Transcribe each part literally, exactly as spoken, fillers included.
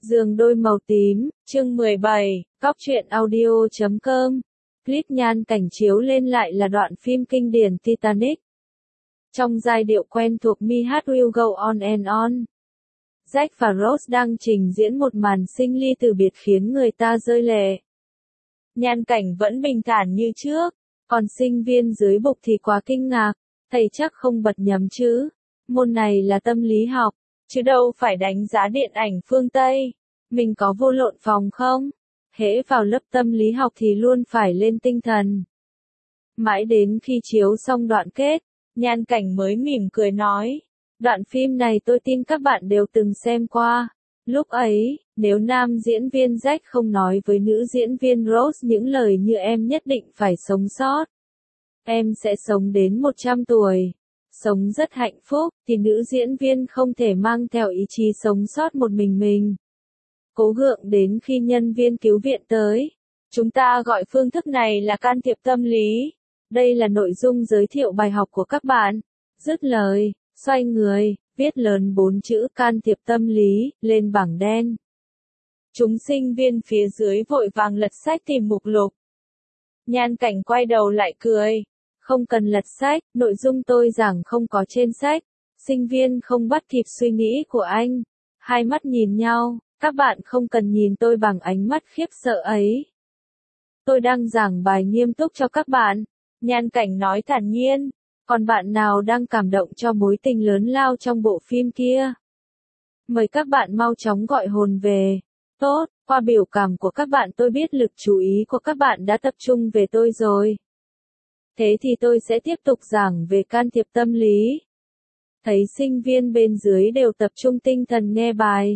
Giường đôi màu tím, chương mười bảy, Góc truyện audio chấm com. Clip nhan cảnh chiếu lên lại là đoạn phim kinh điển Titanic. Trong giai điệu quen thuộc Me Heart Will Go On and On, Jack và Rose đang trình diễn một màn sinh ly từ biệt khiến người ta rơi lệ. Nhan cảnh vẫn bình thản như trước, còn sinh viên dưới bục thì quá kinh ngạc, thầy chắc không bật nhầm chứ. Môn này là tâm lý học, chứ đâu phải đánh giá điện ảnh phương Tây. Mình có vô lộn phòng không? Hễ vào lớp tâm lý học thì luôn phải lên tinh thần. Mãi đến khi chiếu xong đoạn kết, Nhan cảnh mới mỉm cười nói, đoạn phim này tôi tin các bạn đều từng xem qua. Lúc ấy, nếu nam diễn viên Jack không nói với nữ diễn viên Rose những lời như em nhất định phải sống sót, em sẽ sống đến một trăm tuổi, sống rất hạnh phúc, thì nữ diễn viên không thể mang theo ý chí sống sót một mình mình. Cố gượng đến khi nhân viên cứu viện tới. Chúng ta gọi phương thức này là can thiệp tâm lý. Đây là nội dung giới thiệu bài học của các bạn. Dứt lời, xoay người, viết lớn bốn chữ can thiệp tâm lý lên bảng đen. Chúng sinh viên phía dưới vội vàng lật sách tìm mục lục. Nhan cảnh quay đầu lại cười. Không cần lật sách, nội dung tôi giảng không có trên sách. Sinh viên không bắt kịp suy nghĩ của anh. Hai mắt nhìn nhau, các bạn không cần nhìn tôi bằng ánh mắt khiếp sợ ấy. Tôi đang giảng bài nghiêm túc cho các bạn. Nhan cảnh nói thản nhiên. Còn bạn nào đang cảm động cho mối tình lớn lao trong bộ phim kia? Mời các bạn mau chóng gọi hồn về. Tốt, qua biểu cảm của các bạn tôi biết lực chú ý của các bạn đã tập trung về tôi rồi. Thế thì tôi sẽ tiếp tục giảng về can thiệp tâm lý. Thấy sinh viên bên dưới đều tập trung tinh thần nghe bài.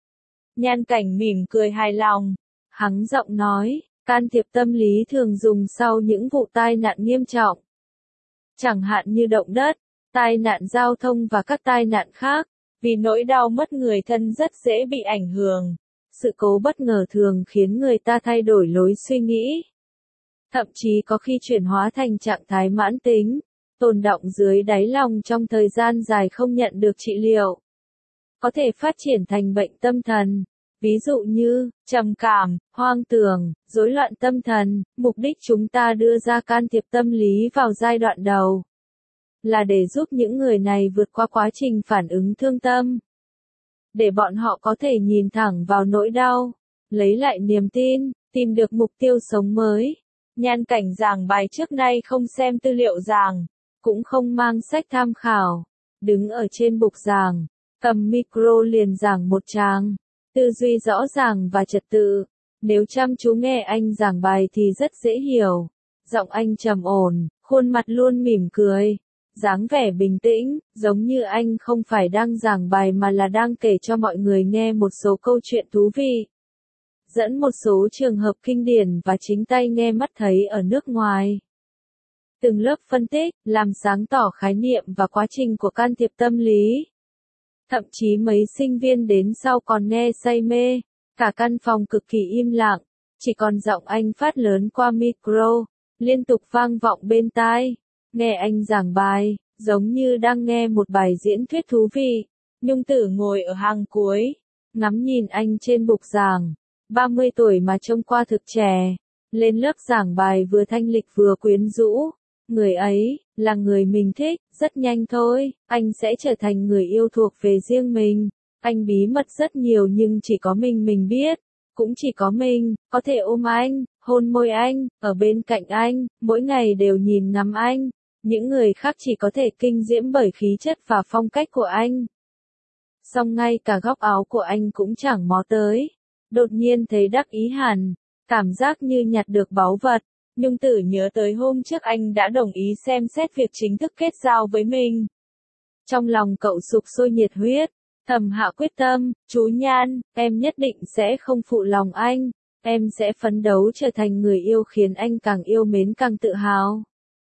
Nhan cảnh mỉm cười hài lòng. Hắng giọng nói, can thiệp tâm lý thường dùng sau những vụ tai nạn nghiêm trọng. Chẳng hạn như động đất, tai nạn giao thông và các tai nạn khác. Vì nỗi đau mất người thân rất dễ bị ảnh hưởng. Sự cố bất ngờ thường khiến người ta thay đổi lối suy nghĩ. Thậm chí có khi chuyển hóa thành trạng thái mãn tính, tồn đọng dưới đáy lòng trong thời gian dài không nhận được trị liệu. Có thể phát triển thành bệnh tâm thần, ví dụ như trầm cảm, hoang tưởng, rối loạn tâm thần. Mục đích chúng ta đưa ra can thiệp tâm lý vào giai đoạn đầu là để giúp những người này vượt qua quá trình phản ứng thương tâm, để bọn họ có thể nhìn thẳng vào nỗi đau, lấy lại niềm tin, tìm được mục tiêu sống mới. Nhan cảnh giảng bài trước nay không xem tư liệu giảng, cũng không mang sách tham khảo, đứng ở trên bục giảng, cầm micro liền giảng một tràng, tư duy rõ ràng và trật tự. Nếu chăm chú nghe anh giảng bài thì rất dễ hiểu. Giọng anh trầm ổn, khuôn mặt luôn mỉm cười, dáng vẻ bình tĩnh, giống như anh không phải đang giảng bài mà là đang kể cho mọi người nghe một số câu chuyện thú vị. Dẫn một số trường hợp kinh điển và chính tay nghe mắt thấy ở nước ngoài. Từng lớp phân tích, làm sáng tỏ khái niệm và quá trình của can thiệp tâm lý. Thậm chí mấy sinh viên đến sau còn nghe say mê. Cả căn phòng cực kỳ im lặng, chỉ còn giọng anh phát lớn qua micro, liên tục vang vọng bên tai. Nghe anh giảng bài, giống như đang nghe một bài diễn thuyết thú vị. Nhung Tử ngồi ở hàng cuối, ngắm nhìn anh trên bục giảng. ba mươi tuổi mà trông qua thực trẻ. Lên lớp giảng bài vừa thanh lịch vừa quyến rũ. Người ấy, là người mình thích. Rất nhanh thôi, anh sẽ trở thành người yêu thuộc về riêng mình. Anh bí mật rất nhiều nhưng chỉ có mình mình biết. Cũng chỉ có mình, có thể ôm anh, hôn môi anh, ở bên cạnh anh, mỗi ngày đều nhìn ngắm anh. Những người khác chỉ có thể kinh diễm bởi khí chất và phong cách của anh. Song ngay cả góc áo của anh cũng chẳng mò tới. Đột nhiên thấy đắc ý hẳn, cảm giác như nhặt được báu vật. Nhung Tử nhớ tới hôm trước anh đã đồng ý xem xét việc chính thức kết giao với mình. Trong lòng cậu sục sôi nhiệt huyết, thầm hạ quyết tâm, chú Nhan, em nhất định sẽ không phụ lòng anh, em sẽ phấn đấu trở thành người yêu khiến anh càng yêu mến càng tự hào.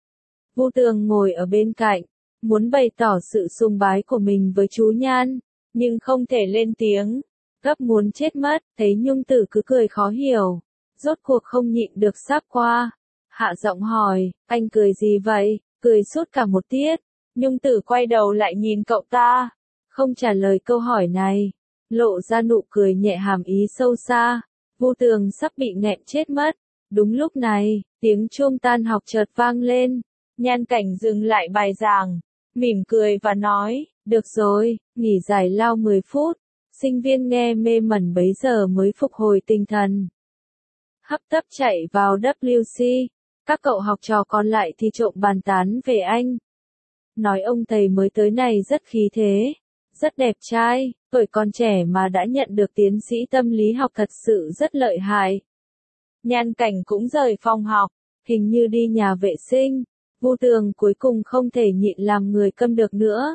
Vu Tường ngồi ở bên cạnh, muốn bày tỏ sự sùng bái của mình với chú Nhan, nhưng không thể lên tiếng. Gấp muốn chết mất, thấy Nhung Tử cứ cười khó hiểu. Rốt cuộc không nhịn được sáp qua. Hạ giọng hỏi, anh cười gì vậy? Cười suốt cả một tiết. Nhung Tử quay đầu lại nhìn cậu ta. Không trả lời câu hỏi này. lộ ra nụ cười nhẹ hàm ý sâu xa. Vu Tường sắp bị nghẹn chết mất. Đúng lúc này, tiếng chuông tan học chợt vang lên. Nhan Cảnh dừng lại bài giảng, mỉm cười và nói, được rồi, nghỉ giải lao mười phút. Sinh viên nghe mê mẩn bấy giờ mới phục hồi tinh thần. Hấp tấp chạy vào W C. Các cậu học trò còn lại thì trộm bàn tán về anh. Nói ông thầy mới tới này rất khí thế, rất đẹp trai, tuổi còn trẻ mà đã nhận được tiến sĩ tâm lý học thật sự rất lợi hại. Nhan Cảnh cũng rời phòng học, hình như đi nhà vệ sinh. Vu Tường cuối cùng không thể nhịn làm người câm được nữa.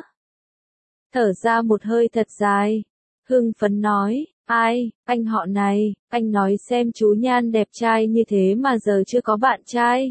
Thở ra một hơi thật dài, hưng phấn nói, ai, anh họ này, anh nói xem chú Nhan đẹp trai như thế mà giờ chưa có bạn trai.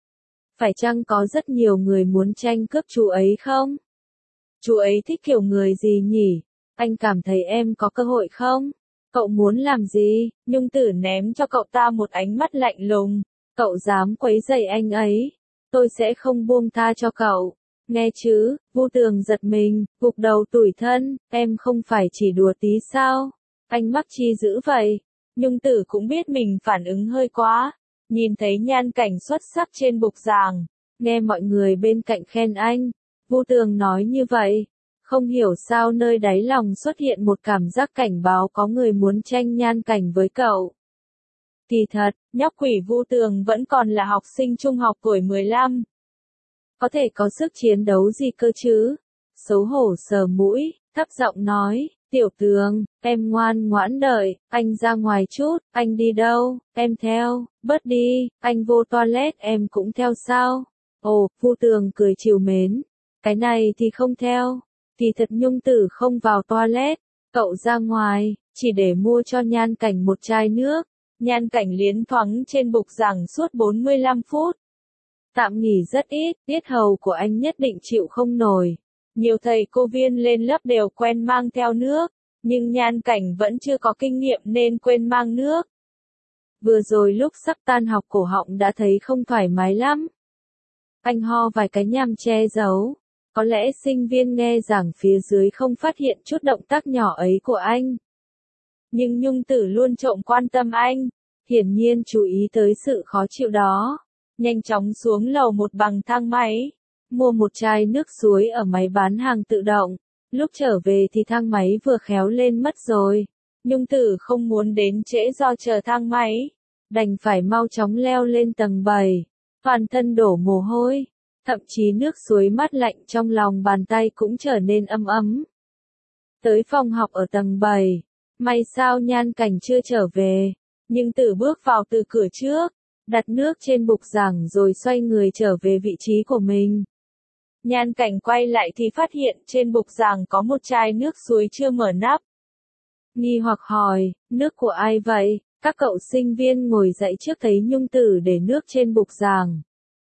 Phải chăng có rất nhiều người muốn tranh cướp chú ấy không? Chú ấy thích kiểu người gì nhỉ? Anh cảm thấy em có cơ hội không? Cậu muốn làm gì? Nhung Tử ném cho cậu ta một ánh mắt lạnh lùng. Cậu dám quấy rầy anh ấy, tôi sẽ không buông tha cho cậu. Nghe chứ, Vu Tường giật mình, gục đầu tủi thân, em không phải chỉ đùa tí sao? Anh mắc chi dữ vậy? Nhung Tử cũng biết mình phản ứng hơi quá. Nhìn thấy Nhan Cảnh xuất sắc trên bục giảng, nghe mọi người bên cạnh khen anh, Vu Tường nói như vậy, không hiểu sao nơi đáy lòng xuất hiện một cảm giác cảnh báo có người muốn tranh Nhan Cảnh với cậu. Kỳ thật, nhóc quỷ Vu Tường vẫn còn là học sinh trung học tuổi mười lăm. Có thể có sức chiến đấu gì cơ chứ? Xấu hổ sờ mũi, thấp giọng nói, Tiểu Tường, em ngoan ngoãn đợi, anh ra ngoài chút, anh đi đâu, em theo, bớt đi, anh vô toilet em cũng theo sao? Ồ, Vu Tường cười trìu mến, cái này thì không theo, kỳ thật Nhung Tử không vào toilet, cậu ra ngoài, chỉ để mua cho Nhan Cảnh một chai nước. Nhan Cảnh liến thoáng trên bục giảng suốt bốn mươi lăm phút. Tạm nghỉ rất ít, tiết hầu của anh nhất định chịu không nổi. Nhiều thầy cô viên lên lớp đều quen mang theo nước, nhưng Nhan Cảnh vẫn chưa có kinh nghiệm nên quên mang nước. Vừa rồi lúc sắp tan học cổ họng đã thấy không thoải mái lắm. Anh ho vài cái nhằm che giấu. Có lẽ sinh viên nghe giảng phía dưới không phát hiện chút động tác nhỏ ấy của anh. Nhưng Nhung Tử luôn trộm quan tâm anh, hiển nhiên chú ý tới sự khó chịu đó. Nhanh chóng xuống lầu một bằng thang máy, mua một chai nước suối ở máy bán hàng tự động. Lúc trở về thì thang máy vừa khéo lên mất rồi. Nhung Tử không muốn đến trễ do chờ thang máy, đành phải mau chóng leo lên tầng bảy. Toàn thân đổ mồ hôi, thậm chí nước suối mát lạnh trong lòng bàn tay cũng trở nên ấm ấm. Tới phòng học ở tầng bảy, may sao Nhan Cảnh chưa trở về, nhưng Tử bước vào từ cửa trước, đặt nước trên bục giảng rồi xoay người trở về vị trí của mình. Nhan Cảnh quay lại thì phát hiện trên bục giảng có một chai nước suối chưa mở nắp. Nghi hoặc hỏi, nước của ai vậy? Các cậu sinh viên ngồi dậy trước thấy Nhung Tử để nước trên bục giảng.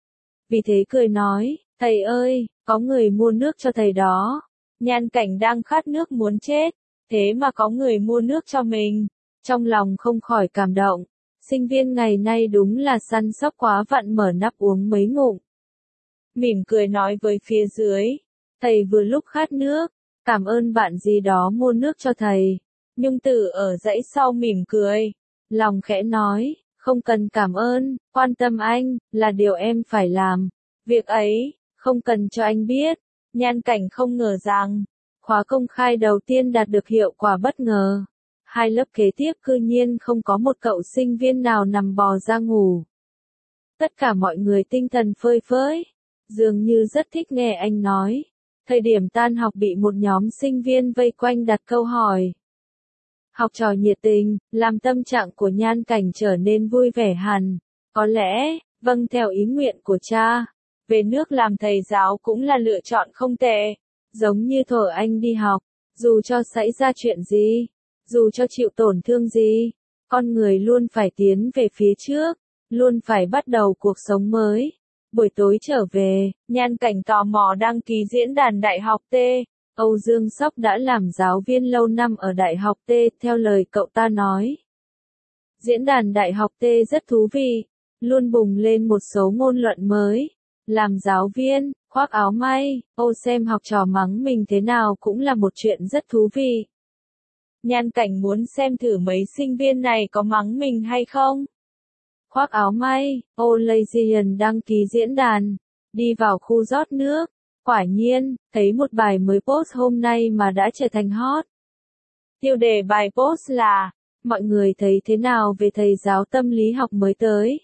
Vì thế cười nói, thầy ơi, có người mua nước cho thầy đó. Nhan Cảnh đang khát nước muốn chết, thế mà có người mua nước cho mình. Trong lòng không khỏi cảm động. Sinh viên ngày nay đúng là săn sóc quá vặn, mở nắp uống mấy ngụm. Mỉm cười nói với phía dưới, thầy vừa lúc khát nước, cảm ơn bạn gì đó mua nước cho thầy. Nhung Tử ở dãy sau mỉm cười, lòng khẽ nói, không cần cảm ơn, quan tâm anh, là điều em phải làm. Việc ấy, không cần cho anh biết. Nhan Cảnh không ngờ rằng, khóa công khai đầu tiên đạt được hiệu quả bất ngờ. Hai lớp kế tiếp cư nhiên không có một cậu sinh viên nào nằm bò ra ngủ. Tất cả mọi người tinh thần phơi phới, dường như rất thích nghe anh nói. Thời điểm tan học bị một nhóm sinh viên vây quanh đặt câu hỏi. Học trò nhiệt tình, làm tâm trạng của Nhan Cảnh trở nên vui vẻ hẳn. Có lẽ, vâng theo ý nguyện của cha, về nước làm thầy giáo cũng là lựa chọn không tệ. Giống như thuở anh đi học, dù cho xảy ra chuyện gì, dù cho chịu tổn thương gì, con người luôn phải tiến về phía trước, luôn phải bắt đầu cuộc sống mới. Buổi tối trở về, Nhan Cảnh tò mò đăng ký diễn đàn Đại học T. Âu Dương Sóc đã làm giáo viên lâu năm ở Đại học T, theo lời cậu ta nói. Diễn đàn Đại học T rất thú vị, luôn bùng lên một số ngôn luận mới. Làm giáo viên, khoác áo may, ô xem học trò mắng mình thế nào cũng là một chuyện rất thú vị. Nhan Cảnh muốn xem thử mấy sinh viên này có mắng mình hay không. Khoác áo may, Olazian đăng ký diễn đàn, đi vào khu rót nước. Quả nhiên, thấy một bài mới post hôm nay mà đã trở thành hot. Tiêu đề bài post là, mọi người thấy thế nào về thầy giáo tâm lý học mới tới?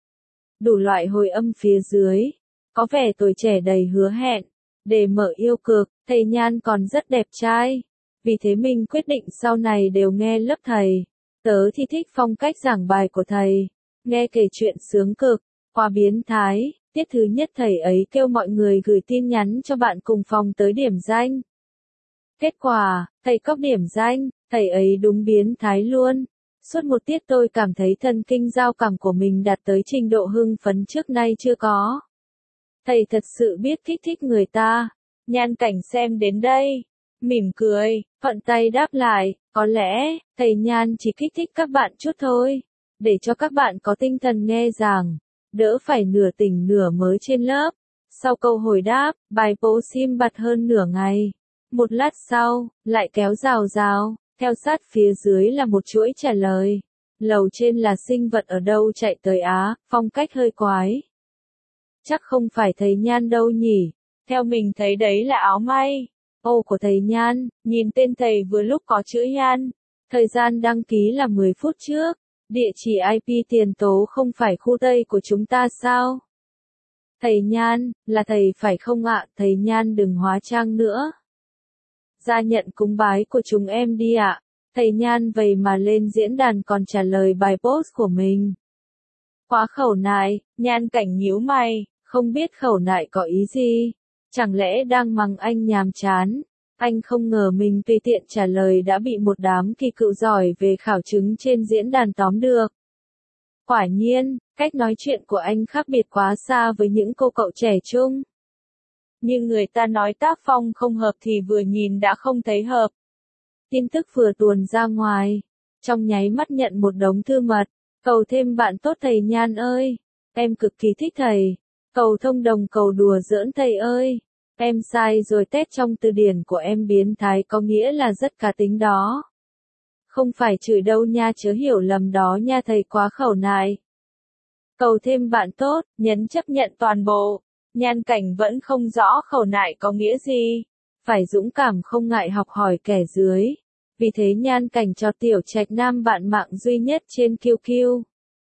Đủ loại hồi âm phía dưới, có vẻ tuổi trẻ đầy hứa hẹn, để mở yêu cực, thầy Nhan còn rất đẹp trai. Vì thế mình quyết định sau này đều nghe lớp thầy. Tớ thì thích phong cách giảng bài của thầy, nghe kể chuyện sướng cực, quá biến thái. Tiết thứ nhất thầy ấy kêu mọi người gửi tin nhắn cho bạn cùng phòng tới điểm danh. Kết quả, thầy cóc điểm danh, thầy ấy đúng biến thái luôn. Suốt một tiết tôi cảm thấy thần kinh giao cảm của mình đạt tới trình độ hưng phấn trước nay chưa có. Thầy thật sự biết kích thích người ta. Nhan Cảnh xem đến đây, mỉm cười, thuận tay đáp lại, có lẽ, thầy Nhan chỉ kích thích các bạn chút thôi, để cho các bạn có tinh thần nghe giảng, đỡ phải nửa tỉnh nửa mới trên lớp. Sau câu hồi đáp, bài post im bặt hơn nửa ngày. Một lát sau, lại kéo rào rào, theo sát phía dưới là một chuỗi trả lời. Lầu trên là sinh vật ở đâu chạy tới Á, phong cách hơi quái. Chắc không phải thầy Nhan đâu nhỉ, theo mình thấy đấy là áo may. Ô của thầy Nhan, nhìn tên thầy vừa lúc có chữ Nhan. Thời gian đăng ký là mười phút trước. Địa chỉ i pê tiền tố không phải khu Tây của chúng ta sao? Thầy Nhan, là thầy phải không ạ? Thầy Nhan đừng hóa trang nữa. Ra nhận cúng bái của chúng em đi ạ. Thầy Nhan vậy mà lên diễn đàn còn trả lời bài post của mình. Quá khẩu nại, Nhan Cảnh nhíu mày, không biết khẩu nại có ý gì. Chẳng lẽ đang mắng anh nhàm chán? Anh không ngờ mình tùy tiện trả lời đã bị một đám kỳ cựu giỏi về khảo chứng trên diễn đàn tóm được. Quả nhiên, cách nói chuyện của anh khác biệt quá xa với những cô cậu trẻ trung. Nhưng người ta nói tác phong không hợp thì vừa nhìn đã không thấy hợp. Tin tức vừa tuồn ra ngoài, trong nháy mắt nhận một đống thư mật, cầu thêm bạn tốt thầy Nhan ơi, em cực kỳ thích thầy, cầu thông đồng cầu đùa giỡn thầy ơi. Em sai rồi, test trong từ điển của em biến thái có nghĩa là rất cá tính đó. Không phải chửi đâu nha, chớ hiểu lầm đó nha, thầy quá khẩu nại. Cầu thêm bạn tốt, nhấn chấp nhận toàn bộ. Nhan Cảnh vẫn không rõ khẩu nại có nghĩa gì. Phải dũng cảm không ngại học hỏi kẻ dưới. Vì thế Nhan Cảnh cho Tiểu Trạch Nam bạn mạng duy nhất trên quy quy.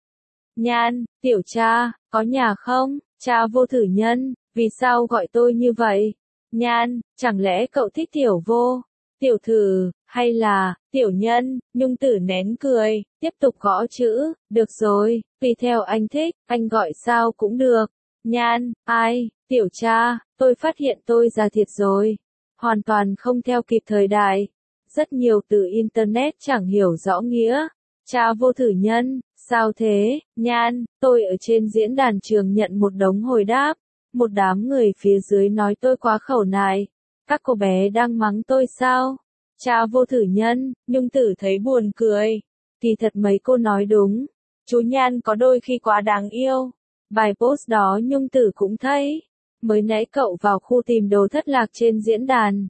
Nhan, tiểu cha, có nhà không? Cha Vô Thử Nhân. Vì sao gọi tôi như vậy? Nhan, chẳng lẽ cậu thích tiểu vô, tiểu thử, hay là, tiểu nhân? Nhung Tử nén cười, tiếp tục gõ chữ, được rồi, tùy theo anh thích, anh gọi sao cũng được. Nhan, ai, tiểu cha, tôi phát hiện tôi già thiệt rồi. Hoàn toàn không theo kịp thời đại. Rất nhiều từ Internet chẳng hiểu rõ nghĩa. Cha Vô Thử Nhân, sao thế? Nhan, tôi ở trên diễn đàn trường nhận một đống hồi đáp. Một đám người phía dưới nói tôi quá khẩu nại. Các cô bé đang mắng tôi sao? Cha Vô Thử Nhân, Nhung Tử thấy buồn cười. Kỳ thật mấy cô nói đúng. Chú Nhan có đôi khi quá đáng yêu. Bài post đó Nhung Tử cũng thấy. Mới nãy cậu vào khu tìm đồ thất lạc trên diễn đàn.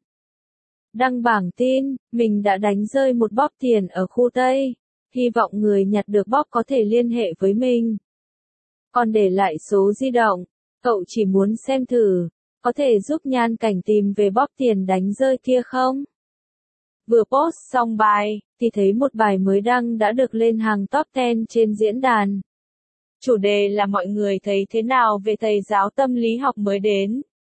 Đăng bảng tin, mình đã đánh rơi một bóp tiền ở khu Tây. Hy vọng người nhặt được bóp có thể liên hệ với mình. Còn để lại số di động. Cậu chỉ muốn xem thử, có thể giúp Nhan Cảnh tìm về bóp tiền đánh rơi kia không? Vừa post xong bài, thì thấy một bài mới đăng đã được lên hàng top mười trên diễn đàn. Chủ đề là mọi người thấy thế nào về thầy giáo tâm lý học mới đến.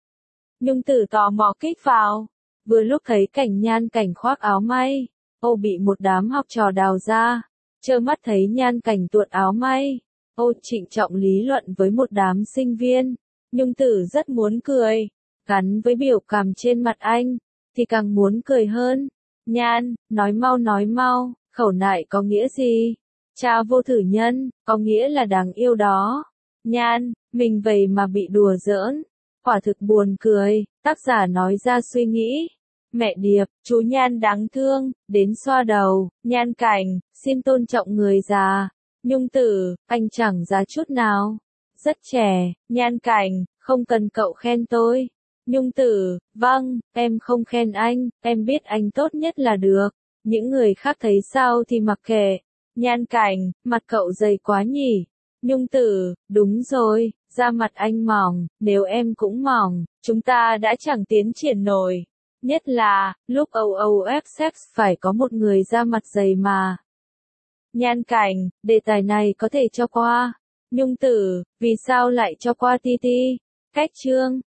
Nhung Tử tò mò kích vào, vừa lúc thấy cảnh Nhan Cảnh khoác áo may, ô bị một đám học trò đào ra, trơ mắt thấy Nhan Cảnh tuột áo may. Ô trịnh trọng lý luận với một đám sinh viên, Nhung Tử rất muốn cười, gắn với biểu cảm trên mặt anh, thì càng muốn cười hơn. Nhan, nói mau nói mau, khẩu nại có nghĩa gì? Cha Vô Thử Nhân, có nghĩa là đáng yêu đó. Nhan, mình vậy mà bị đùa giỡn, quả thực buồn cười, tác giả nói ra suy nghĩ. Mẹ Điệp, chú Nhan đáng thương, đến xoa đầu. Nhan Cảnh, xin tôn trọng người già. Nhung Tử, anh chẳng già chút nào. Rất trẻ. Nhan Cảnh, không cần cậu khen tôi. Nhung Tử, vâng, em không khen anh, em biết anh tốt nhất là được. Những người khác thấy sao thì mặc kệ. Nhan Cảnh, mặt cậu dày quá nhỉ? Nhung Tử, đúng rồi, da mặt anh mỏng, nếu em cũng mỏng, chúng ta đã chẳng tiến triển nổi. Nhất là, lúc o o ép sex phải có một người da mặt dày mà. Nhan Cảnh, đề tài này có thể cho qua. Nhung Tử, vì sao lại cho qua Ti Ti? Cách chương